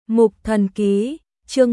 Mục Thần Ký, chương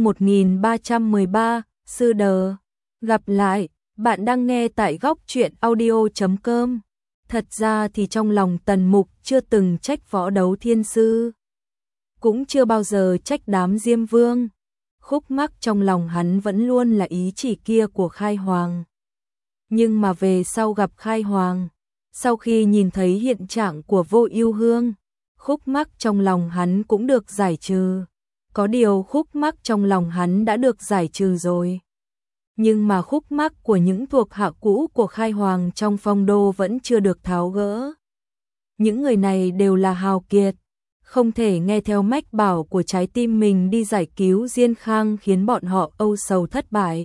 1313, Sư Đờ. Gặp lại, bạn đang nghe tại góc truyện audio.com. Thật ra thì trong lòng Tần Mục chưa từng trách Võ Đấu Thiên Sư, cũng chưa bao giờ trách đám Diêm Vương. Khúc mắc trong lòng hắn vẫn luôn là ý chỉ kia của Khai Hoàng. Nhưng mà về sau gặp Khai Hoàng, sau khi nhìn thấy hiện trạng của Vô Ưu Hương, khúc mắc trong lòng hắn cũng được giải trừ. Có điều khúc mắc trong lòng hắn đã được giải trừ rồi. Nhưng mà khúc mắc của những thuộc hạ cũ của Khai Hoàng trong Phong Đô vẫn chưa được tháo gỡ. Những người này đều là hào kiệt, không thể nghe theo mách bảo của trái tim mình đi giải cứu Diên Khang, khiến bọn họ âu sầu thất bại.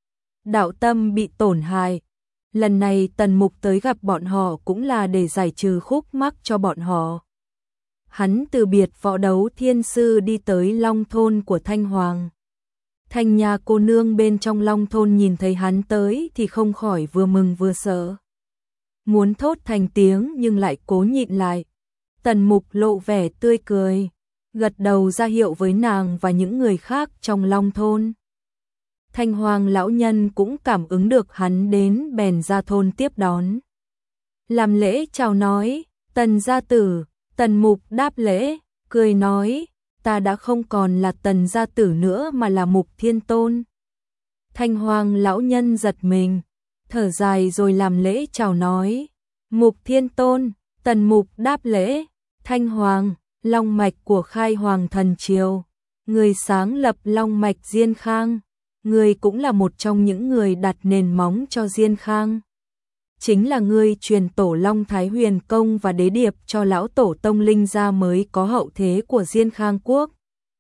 Đạo tâm bị tổn hại. Lần này Tần Mục tới gặp bọn họ cũng là để giải trừ khúc mắc cho bọn họ. Hắn từ biệt Võ Đấu Thiên Sư đi tới Long Thôn của Thanh Hoàng. Thanh Nha cô nương bên trong Long Thôn nhìn thấy hắn tới thì không khỏi vừa mừng vừa sợ. Muốn thốt thành tiếng nhưng lại cố nhịn lại. Tần Mục lộ vẻ tươi cười, gật đầu ra hiệu với nàng và những người khác trong Long Thôn. Thanh Hoàng lão nhân cũng cảm ứng được hắn đến bèn ra thôn tiếp đón. Làm lễ chào nói, Tần gia tử. Tần Mục đáp lễ, cười nói, ta đã không còn là Tần gia tử nữa mà là Mục Thiên Tôn. Thanh Hoàng lão nhân giật mình, thở dài rồi làm lễ chào nói, Mục Thiên Tôn. Tần Mục đáp lễ, Thanh Hoàng, long mạch của Khai Hoàng thần triều, người sáng lập long mạch Diên Khang, người cũng là một trong những người đặt nền móng cho Diên Khang. Chính là ngươi truyền tổ Long Thái Huyền Công và đế điệp cho lão tổ tông linh gia mới có hậu thế của Diên Khang quốc.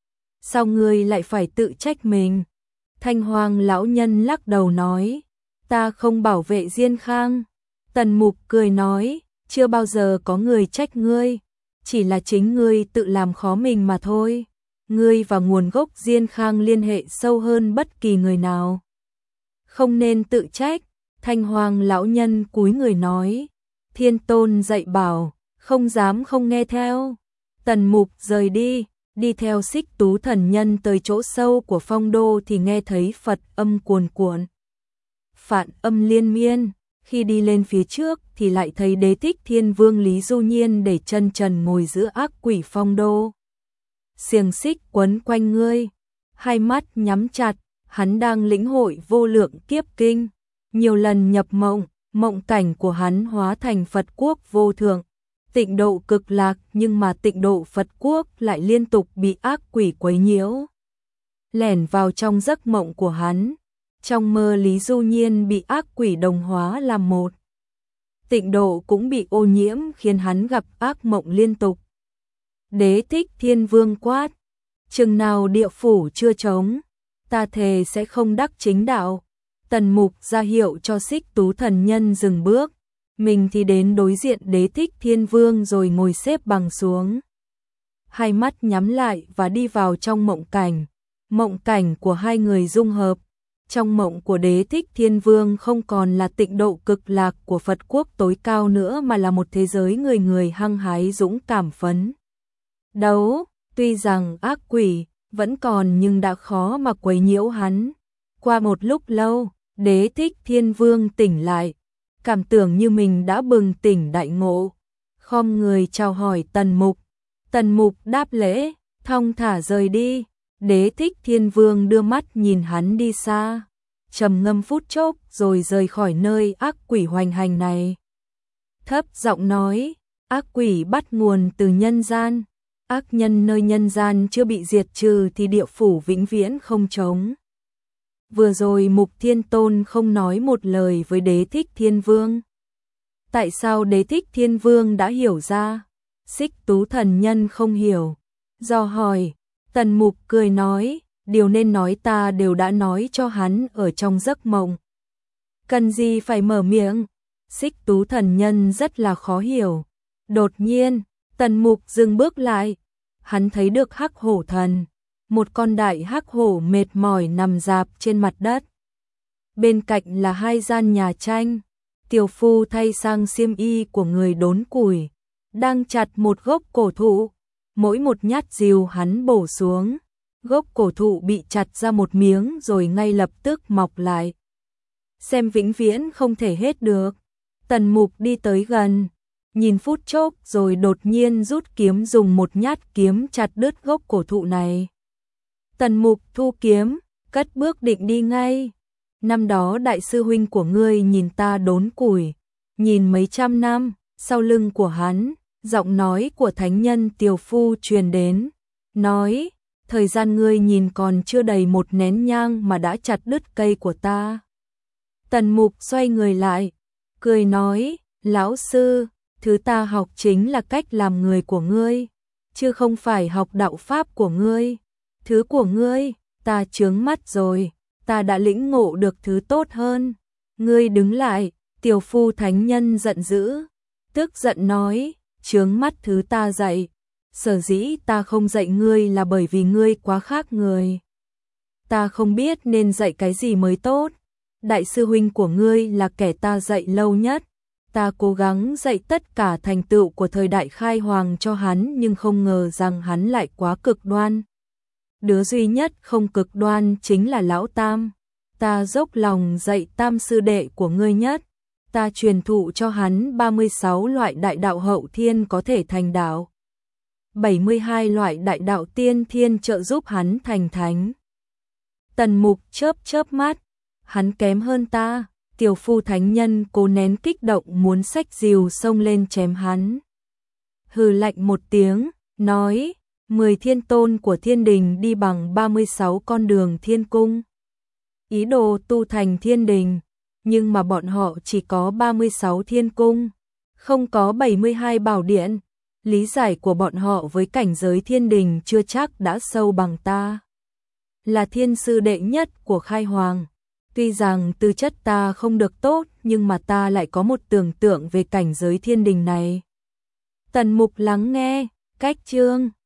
Sao ngươi lại phải tự trách mình? Thanh Hoàng lão nhân lắc đầu nói, ta không bảo vệ Diên Khang. Tần Mục cười nói, chưa bao giờ có người trách ngươi, chỉ là chính ngươi tự làm khó mình mà thôi. Ngươi và nguồn gốc Diên Khang liên hệ sâu hơn bất kỳ người nào, không nên tự trách. Thanh Hoàng lão nhân cúi người nói, Thiên Tôn dạy bảo, không dám không nghe theo. Tần Mục rời đi theo Xích Tú thần nhân tới chỗ sâu của Phong Đô thì nghe thấy Phật âm cuồn cuộn, phạn âm liên miên. Khi đi lên phía trước thì lại thấy Đế Thích Thiên Vương Lý Du Nhiên để chân trần ngồi giữa ác quỷ Phong Đô. Xiềng xích quấn quanh ngươi, hai mắt nhắm chặt, hắn đang lĩnh hội vô lượng kiếp kinh. Nhiều lần nhập mộng, mộng cảnh của hắn hóa thành Phật quốc vô thượng, tịnh độ cực lạc, nhưng mà tịnh độ Phật quốc lại liên tục bị ác quỷ quấy nhiễu. Lẻn vào trong giấc mộng của hắn, trong mơ Lý Du Nhiên bị ác quỷ đồng hóa làm một. Tịnh độ cũng bị ô nhiễm khiến hắn gặp ác mộng liên tục. Đế Thích Thiên Vương quát, chừng nào địa phủ chưa trống, ta thề sẽ không đắc chính đạo. Tần Mục ra hiệu cho Xích Tú thần nhân dừng bước, mình thì đến đối diện Đế Thích Thiên Vương rồi ngồi xếp bằng xuống. Hai mắt nhắm lại và đi vào trong mộng cảnh của hai người dung hợp. Trong mộng của Đế Thích Thiên Vương không còn là tịnh độ cực lạc của Phật quốc tối cao nữa mà là một thế giới người người hăng hái dũng cảm phấn đấu. Tuy rằng ác quỷ vẫn còn nhưng đã khó mà quấy nhiễu hắn. Qua một lúc lâu, Đế Thích Thiên Vương tỉnh lại, cảm tưởng như mình đã bừng tỉnh đại ngộ, khom người chào hỏi Tần Mục. Tần Mục đáp lễ, thong thả rời đi. Đế Thích Thiên Vương đưa mắt nhìn hắn đi xa, trầm ngâm phút chốc rồi rời khỏi nơi ác quỷ hoành hành này. Thấp giọng nói, ác quỷ bắt nguồn từ nhân gian, ác nhân nơi nhân gian chưa bị diệt trừ thì địa phủ vĩnh viễn không trống. Vừa rồi Mục Thiên Tôn không nói một lời với Đế Thích Thiên Vương. Tại sao Đế Thích Thiên Vương đã hiểu ra? Xích Tú thần nhân không hiểu, do hỏi. Tần Mục cười nói, điều nên nói ta đều đã nói cho hắn ở trong giấc mộng. Cần gì phải mở miệng? Xích Tú thần nhân rất là khó hiểu. Đột nhiên, Tần Mục dừng bước lại. Hắn thấy được Hắc Hổ thần, một con đại hắc hổ mệt mỏi nằm rạp trên mặt đất. Bên cạnh là hai gian nhà tranh, tiểu phu thay sang xiêm y của người đốn củi, đang chặt một gốc cổ thụ, mỗi một nhát rìu hắn bổ xuống, gốc cổ thụ bị chặt ra một miếng rồi ngay lập tức mọc lại. Xem vĩnh viễn không thể hết được. Tần Mục đi tới gần, nhìn phút chốc rồi đột nhiên rút kiếm dùng một nhát kiếm chặt đứt gốc cổ thụ này. Tần Mục thu kiếm, cất bước định đi ngay. Năm đó đại sư huynh của ngươi nhìn ta đốn củi, nhìn mấy trăm năm, sau lưng của hắn, giọng nói của thánh nhân Tiều Phu truyền đến, nói, thời gian ngươi nhìn còn chưa đầy một nén nhang mà đã chặt đứt cây của ta. Tần Mục xoay người lại, cười nói, lão sư, thứ ta học chính là cách làm người của ngươi, chứ không phải học đạo pháp của ngươi. Thứ của ngươi, ta chướng mắt rồi, ta đã lĩnh ngộ được thứ tốt hơn. Ngươi đứng lại, Tiều Phu thánh nhân giận dữ, tức giận nói, chướng mắt thứ ta dạy. Sở dĩ ta không dạy ngươi là bởi vì ngươi quá khác người. Ta không biết nên dạy cái gì mới tốt. Đại sư huynh của ngươi là kẻ ta dạy lâu nhất. Ta cố gắng dạy tất cả thành tựu của thời đại khai hoàng cho hắn nhưng không ngờ rằng hắn lại quá cực đoan. Đứa duy nhất không cực đoan chính là Lão Tam. Ta dốc lòng dạy Tam sư đệ của ngươi nhất. Ta truyền thụ cho hắn 36 loại đại đạo hậu thiên có thể thành đạo. 72 loại đại đạo tiên thiên trợ giúp hắn thành thánh. Tần Mục chớp chớp mắt, hắn kém hơn ta. Tiều Phu thánh nhân cố nén kích động muốn xách rìu xông lên chém hắn. Hừ lạnh một tiếng, nói, 10 thiên tôn của thiên đình đi bằng 36 con đường thiên cung. Ý đồ tu thành thiên đình, nhưng mà bọn họ chỉ có 36 thiên cung, không có 72 bảo điện. Lý giải của bọn họ với cảnh giới thiên đình chưa chắc đã sâu bằng ta. Là thiên sư đệ nhất của khai hoàng. Tuy rằng tư chất ta không được tốt nhưng mà ta lại có một tưởng tượng về cảnh giới thiên đình này. Tần Mục lắng nghe, cách chương